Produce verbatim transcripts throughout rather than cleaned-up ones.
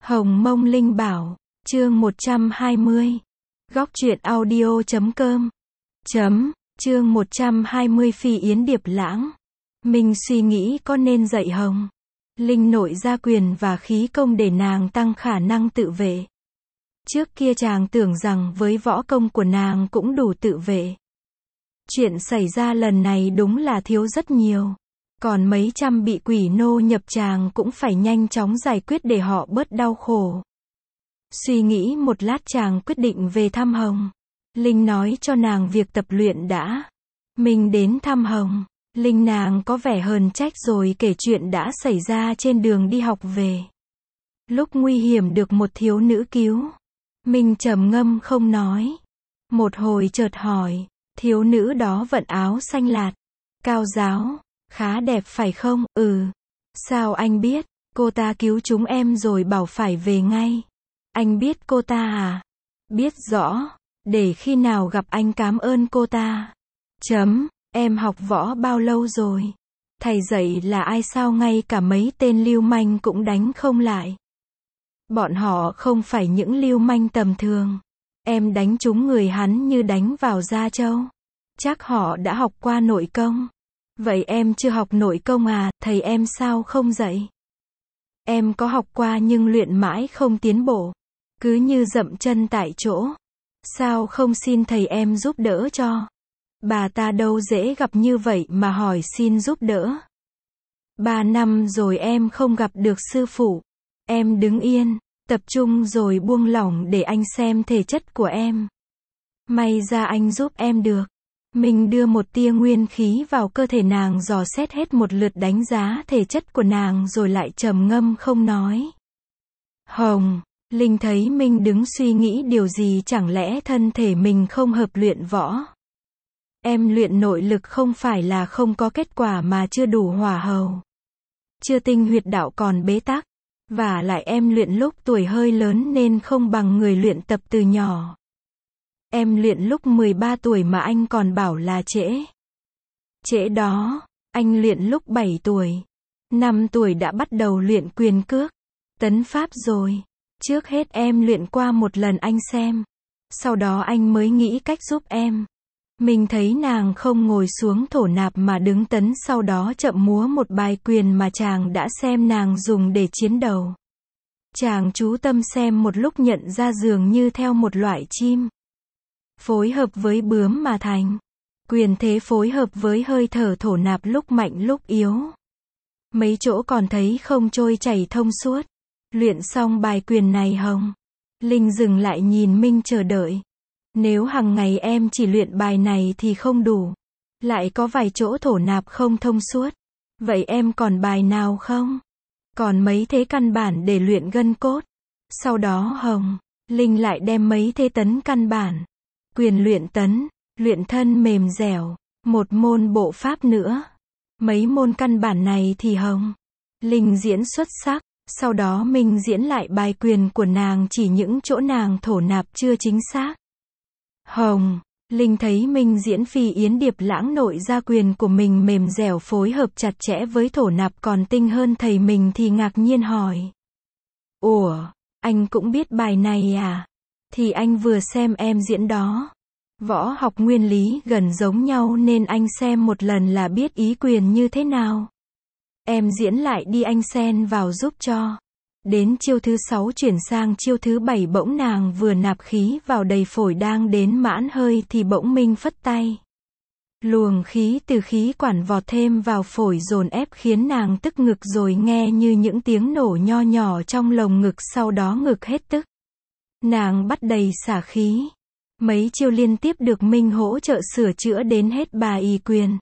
Hồng Mông Linh Bảo, chương một trăm hai mươi. Góc truyện audio chấm com. Chấm, chương một trăm hai mươi Phi Yến Điệp Lãng. Mình suy nghĩ có nên dạy Hồng Linh nội gia quyền và khí công để nàng tăng khả năng tự vệ. Trước kia chàng tưởng rằng với võ công của nàng cũng đủ tự vệ. Chuyện xảy ra lần này đúng là thiếu rất nhiều. Còn mấy trăm bị quỷ nô nhập chàng cũng phải nhanh chóng giải quyết để họ bớt đau khổ. Suy nghĩ một lát chàng quyết định về thăm Hồng Linh, nói cho nàng việc tập luyện đã. Mình đến thăm Hồng Linh, nàng có vẻ hờn trách rồi kể chuyện đã xảy ra trên đường đi học về. Lúc nguy hiểm được một thiếu nữ cứu. Mình trầm ngâm không nói. Một hồi chợt hỏi, thiếu nữ đó vận áo xanh lạt, cao ráo, khá đẹp phải không? Ừ. Sao anh biết? Cô ta cứu chúng em rồi bảo phải về ngay. Anh biết cô ta à? Biết rõ. Để khi nào gặp anh cảm ơn cô ta. Chấm, em học võ bao lâu rồi? Thầy dạy là ai sao ngay cả mấy tên lưu manh cũng đánh không lại? Bọn họ không phải những lưu manh tầm thường. Em đánh trúng người hắn như đánh vào da trâu. Chắc họ đã học qua nội công. Vậy em chưa học nội công à, thầy em sao không dạy? Em có học qua nhưng luyện mãi không tiến bộ. Cứ như dậm chân tại chỗ. Sao không xin thầy em giúp đỡ cho? Bà ta đâu dễ gặp như vậy mà hỏi xin giúp đỡ. Ba năm rồi em không gặp được sư phụ. Em đứng yên, tập trung rồi buông lỏng để anh xem thể chất của em. May ra anh giúp em được. Mình đưa một tia nguyên khí vào cơ thể nàng, dò xét hết một lượt đánh giá thể chất của nàng rồi lại trầm ngâm không nói. Hồng Linh thấy mình đứng suy nghĩ điều gì, chẳng lẽ thân thể mình không hợp luyện võ? Em luyện nội lực không phải là không có kết quả mà chưa đủ hỏa hầu. Chưa tinh huyệt đạo còn bế tắc. Và lại em luyện lúc tuổi hơi lớn nên không bằng người luyện tập từ nhỏ. Em luyện lúc mười ba tuổi mà anh còn bảo là trễ. Trễ đó, anh luyện lúc bảy tuổi. năm tuổi đã bắt đầu luyện quyền cước, tấn pháp rồi. Trước hết em luyện qua một lần anh xem. Sau đó anh mới nghĩ cách giúp em. Mình thấy nàng không ngồi xuống thổ nạp mà đứng tấn, sau đó chậm múa một bài quyền mà chàng đã xem nàng dùng để chiến đấu. Chàng chú tâm xem một lúc nhận ra dường như theo một loại chim phối hợp với bướm mà thành. Quyền thế phối hợp với hơi thở thổ nạp lúc mạnh lúc yếu. Mấy chỗ còn thấy không trôi chảy thông suốt. Luyện xong bài quyền này Hồng Linh dừng lại nhìn Minh chờ đợi. Nếu hàng ngày em chỉ luyện bài này thì không đủ. Lại có vài chỗ thổ nạp không thông suốt. Vậy em còn bài nào không? Còn mấy thế căn bản để luyện gân cốt. Sau đó Hồng Linh lại đem mấy thế tấn căn bản. Quyền luyện tấn, luyện thân mềm dẻo, một môn bộ pháp nữa. Mấy môn căn bản này thì Hồng Linh diễn xuất sắc. Sau đó mình diễn lại bài quyền của nàng, chỉ những chỗ nàng thổ nạp chưa chính xác. Hồng Linh thấy mình diễn Phi Yến Điệp Lãng nội gia quyền của mình mềm dẻo phối hợp chặt chẽ với thổ nạp còn tinh hơn thầy mình thì ngạc nhiên hỏi. Ủa, anh cũng biết bài này à? Thì anh vừa xem em diễn đó. Võ học nguyên lý gần giống nhau nên anh xem một lần là biết ý quyền như thế nào. Em diễn lại đi anh xen vào giúp cho. Đến chiêu thứ sáu chuyển sang chiêu thứ bảy, bỗng nàng vừa nạp khí vào đầy phổi đang đến mãn hơi thì bỗng Minh phất tay. Luồng khí từ khí quản vọt thêm vào phổi dồn ép khiến nàng tức ngực rồi nghe như những tiếng nổ nho nhỏ trong lồng ngực, sau đó ngực hết tức. Nàng bắt đầy xả khí. Mấy chiêu liên tiếp được Minh hỗ trợ sửa chữa đến hết bà y quyền.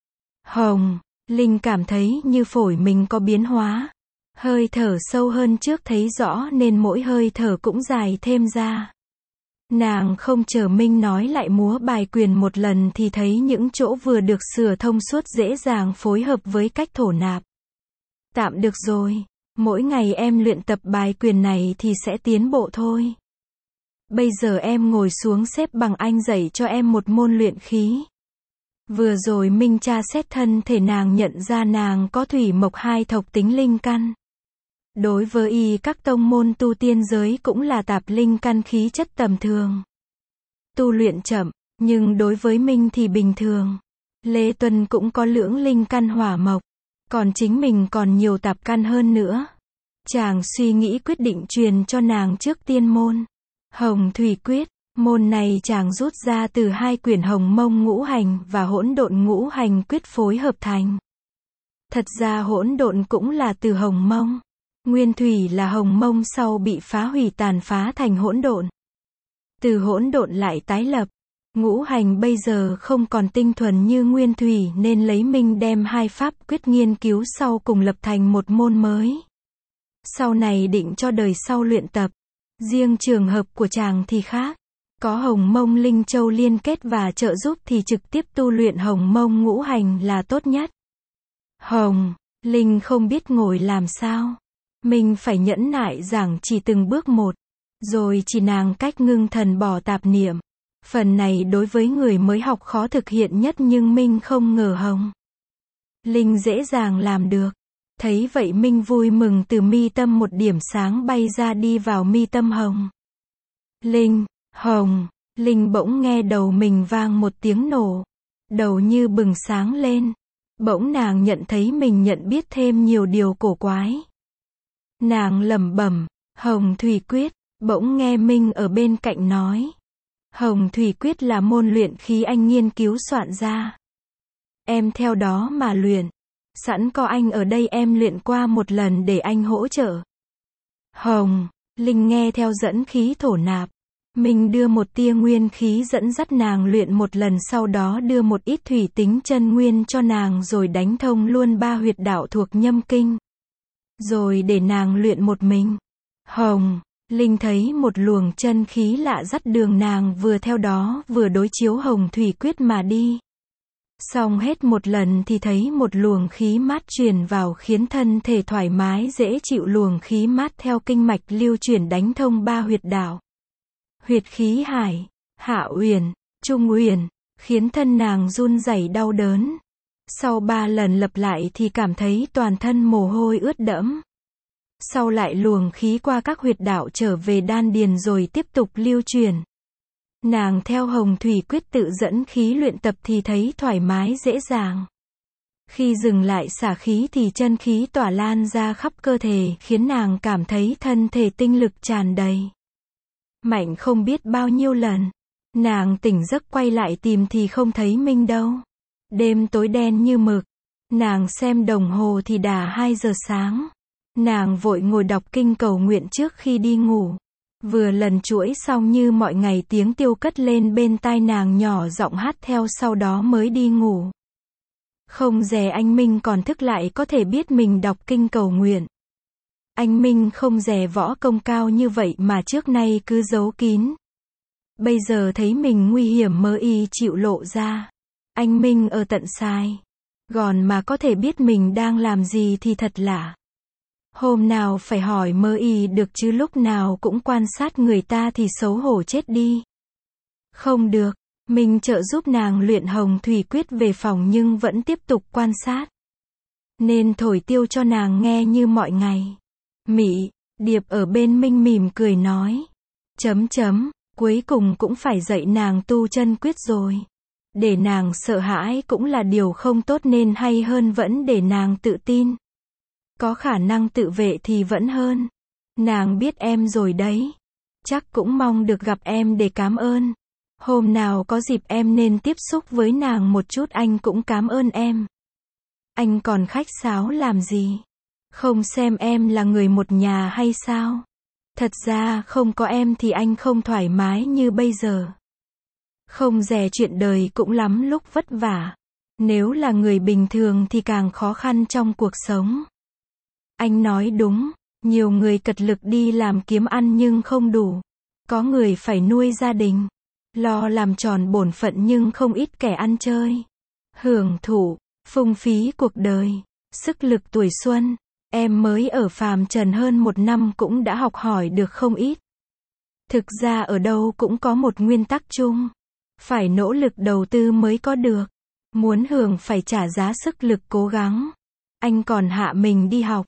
Hồng Linh cảm thấy như phổi mình có biến hóa. Hơi thở sâu hơn trước thấy rõ nên mỗi hơi thở cũng dài thêm ra. Nàng không chờ Minh nói lại múa bài quyền một lần thì thấy những chỗ vừa được sửa thông suốt dễ dàng phối hợp với cách thổ nạp. Tạm được rồi. Mỗi ngày em luyện tập bài quyền này thì sẽ tiến bộ thôi. Bây giờ em ngồi xuống xếp bằng, anh dạy cho em một môn luyện khí. Vừa rồi Minh tra xét thân thể nàng nhận ra nàng có thủy mộc hai thộc tính linh căn. Đối với y các tông môn tu tiên giới cũng là tạp linh căn khí chất tầm thường. Tu luyện chậm, nhưng đối với Minh thì bình thường. Lê Tuân cũng có lưỡng linh căn hỏa mộc, còn chính mình còn nhiều tạp căn hơn nữa. Chàng suy nghĩ quyết định truyền cho nàng trước tiên môn Hồng Thủy Quyết. Môn này chàng rút ra từ hai quyển Hồng Mông Ngũ Hành và Hỗn Độn Ngũ Hành Quyết phối hợp thành. Thật ra hỗn độn cũng là từ Hồng Mông. Nguyên thủy là Hồng Mông sau bị phá hủy tàn phá thành hỗn độn. Từ hỗn độn lại tái lập. Ngũ hành bây giờ không còn tinh thuần như nguyên thủy nên lấy Minh đem hai pháp quyết nghiên cứu sau cùng lập thành một môn mới. Sau này định cho đời sau luyện tập. Riêng trường hợp của chàng thì khác. Có Hồng Mông Linh Châu liên kết và trợ giúp thì trực tiếp tu luyện Hồng Mông Ngũ Hành là tốt nhất. Hồng, Linh không biết ngồi làm sao. Mình phải nhẫn nại giảng chỉ từng bước một. Rồi chỉ nàng cách ngưng thần bỏ tạp niệm. Phần này đối với người mới học khó thực hiện nhất nhưng Minh không ngờ Hồng Linh dễ dàng làm được. Thấy vậy Minh vui mừng từ mi tâm một điểm sáng bay ra đi vào mi tâm Hồng Linh. Hồng Linh bỗng nghe đầu mình vang một tiếng nổ. Đầu như bừng sáng lên. Bỗng nàng nhận thấy mình nhận biết thêm nhiều điều cổ quái. Nàng lẩm bẩm, Hồng Thủy Quyết, bỗng nghe Minh ở bên cạnh nói. Hồng Thủy Quyết là môn luyện khí anh nghiên cứu soạn ra. Em theo đó mà luyện. Sẵn có anh ở đây em luyện qua một lần để anh hỗ trợ. Hồng Linh nghe theo dẫn khí thổ nạp. Mình đưa một tia nguyên khí dẫn dắt nàng luyện một lần, sau đó đưa một ít thủy tính chân nguyên cho nàng rồi đánh thông luôn ba huyệt đạo thuộc nhâm kinh. Rồi để nàng luyện một mình. Hồng Linh thấy một luồng chân khí lạ dắt đường nàng vừa theo đó vừa đối chiếu Hồng Thủy Quyết mà đi. Xong hết một lần thì thấy một luồng khí mát truyền vào khiến thân thể thoải mái dễ chịu, luồng khí mát theo kinh mạch lưu chuyển đánh thông ba huyệt đạo. Huyệt khí hải, hạ uyển, trung uyển, khiến thân nàng run rẩy đau đớn. Sau ba lần lặp lại thì cảm thấy toàn thân mồ hôi ướt đẫm. Sau lại luồng khí qua các huyệt đạo trở về đan điền rồi tiếp tục lưu chuyển. Nàng theo Hồng Thủy Quyết tự dẫn khí luyện tập thì thấy thoải mái dễ dàng. Khi dừng lại xả khí thì chân khí tỏa lan ra khắp cơ thể khiến nàng cảm thấy thân thể tinh lực tràn đầy. Mạnh không biết bao nhiêu lần. Nàng tỉnh giấc quay lại tìm thì không thấy Minh đâu. Đêm tối đen như mực. Nàng xem đồng hồ thì đã hai giờ sáng. Nàng vội ngồi đọc kinh cầu nguyện trước khi đi ngủ. Vừa lần chuỗi xong như mọi ngày tiếng tiêu cất lên bên tai nàng, nhỏ giọng hát theo sau đó mới đi ngủ. Không dè anh Minh còn thức lại có thể biết mình đọc kinh cầu nguyện. Anh Minh không dè võ công cao như vậy mà trước nay cứ giấu kín. Bây giờ thấy mình nguy hiểm mơ y chịu lộ ra. Anh Minh ở tận Sài Gòn mà có thể biết mình đang làm gì thì thật lạ. Hôm nào phải hỏi mơ y được chứ lúc nào cũng quan sát người ta thì xấu hổ chết đi. Không được, mình trợ giúp nàng luyện Hồng Thủy Quyết về phòng nhưng vẫn tiếp tục quan sát. Nên thổi tiêu cho nàng nghe như mọi ngày. Mị, Điệp ở bên Minh mỉm cười nói. Chấm chấm, cuối cùng cũng phải dạy nàng tu chân quyết rồi. Để nàng sợ hãi cũng là điều không tốt nên hay hơn vẫn để nàng tự tin. Có khả năng tự vệ thì vẫn hơn. Nàng biết em rồi đấy. Chắc cũng mong được gặp em để cảm ơn. Hôm nào có dịp em nên tiếp xúc với nàng một chút, anh cũng cảm ơn em. Anh còn khách sáo làm gì? Không xem em là người một nhà hay sao? Thật ra không có em thì anh không thoải mái như bây giờ. Không dè chuyện đời cũng lắm lúc vất vả. Nếu là người bình thường thì càng khó khăn trong cuộc sống. Anh nói đúng, nhiều người cật lực đi làm kiếm ăn nhưng không đủ. Có người phải nuôi gia đình, lo làm tròn bổn phận nhưng không ít kẻ ăn chơi. Hưởng thụ, phung phí cuộc đời, sức lực tuổi xuân. Em mới ở phàm trần hơn một năm cũng đã học hỏi được không ít. Thực ra ở đâu cũng có một nguyên tắc chung. Phải nỗ lực đầu tư mới có được. Muốn hưởng phải trả giá sức lực cố gắng. Anh còn hạ mình đi học.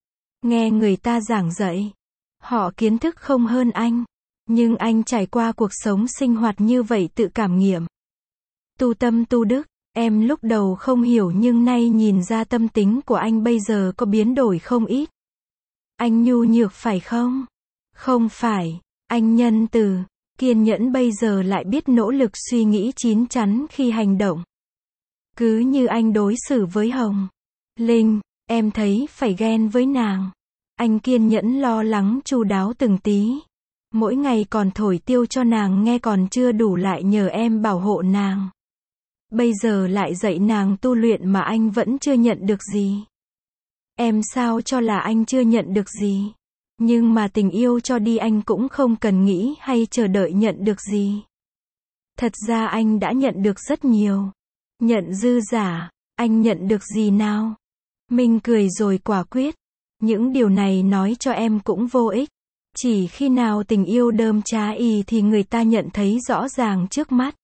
nghe người ta giảng dạy. Họ kiến thức không hơn anh. Nhưng anh trải qua cuộc sống sinh hoạt như vậy tự cảm nghiệm. Tu tâm tu đức, em lúc đầu không hiểu nhưng nay nhìn ra tâm tính của anh bây giờ có biến đổi không ít. Anh nhu nhược phải không? Không phải, anh nhân từ, kiên nhẫn bây giờ lại biết nỗ lực suy nghĩ chín chắn khi hành động. Cứ như anh đối xử với Hồng Linh, em thấy phải ghen với nàng. Anh kiên nhẫn lo lắng chu đáo từng tí. Mỗi ngày còn thổi tiêu cho nàng nghe còn chưa đủ lại nhờ em bảo hộ nàng. Bây giờ lại dạy nàng tu luyện mà anh vẫn chưa nhận được gì. Em sao cho là anh chưa nhận được gì. Nhưng mà tình yêu cho đi anh cũng không cần nghĩ hay chờ đợi nhận được gì. Thật ra anh đã nhận được rất nhiều. Nhận dư giả, anh nhận được gì nào? Mình cười rồi quả quyết. Những điều này nói cho em cũng vô ích. Chỉ khi nào tình yêu đơm trá y thì người ta nhận thấy rõ ràng trước mắt.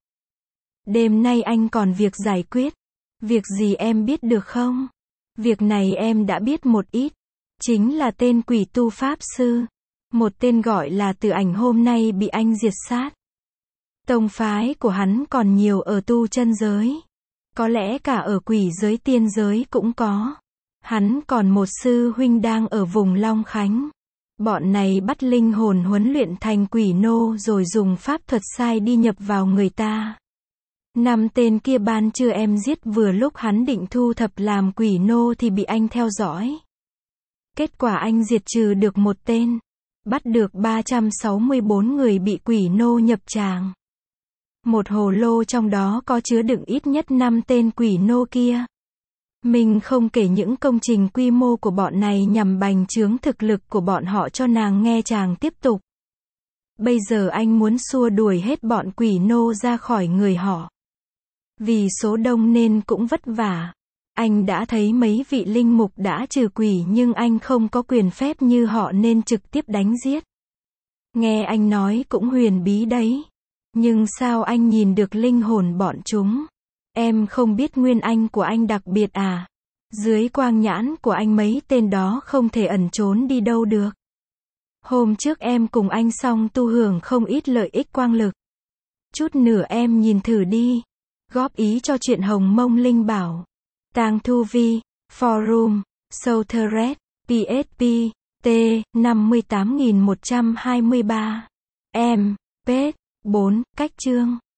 Đêm nay anh còn việc giải quyết. Việc gì em biết được không? Việc này em đã biết một ít. Chính là tên quỷ tu pháp sư. Một tên gọi là Từ Ảnh hôm nay bị anh diệt sát. Tông phái của hắn còn nhiều ở tu chân giới. Có lẽ cả ở quỷ giới tiên giới cũng có. Hắn còn một sư huynh đang ở vùng Long Khánh. Bọn này bắt linh hồn huấn luyện thành quỷ nô rồi dùng pháp thuật sai đi nhập vào người ta. Năm tên kia ban trưa em giết vừa lúc hắn định thu thập làm quỷ nô thì bị anh theo dõi. Kết quả anh diệt trừ được một tên. Bắt được ba trăm sáu mươi bốn người bị quỷ nô nhập tràng. Một hồ lô trong đó có chứa đựng ít nhất năm tên quỷ nô kia. Mình không kể những công trình quy mô của bọn này nhằm bành trướng thực lực của bọn họ cho nàng nghe chàng tiếp tục. Bây giờ anh muốn xua đuổi hết bọn quỷ nô ra khỏi người họ. Vì số đông nên cũng vất vả. Anh đã thấy mấy vị linh mục đã trừ quỷ nhưng anh không có quyền phép như họ nên trực tiếp đánh giết. Nghe anh nói cũng huyền bí đấy. Nhưng sao anh nhìn được linh hồn bọn chúng? Em không biết nguyên anh của anh đặc biệt à? Dưới quang nhãn của anh mấy tên đó không thể ẩn trốn đi đâu được. Hôm trước em cùng anh xong tu hưởng không ít lợi ích quang lực. Chút nữa em nhìn thử đi. Góp ý cho chuyện Hồng Mông Linh Bảo. Tang Thu Vi, Forum, Soulthread, pê ét pê, T, năm mươi tám nghìn một trăm hai mươi ba. Em, page, bốn, cách chương.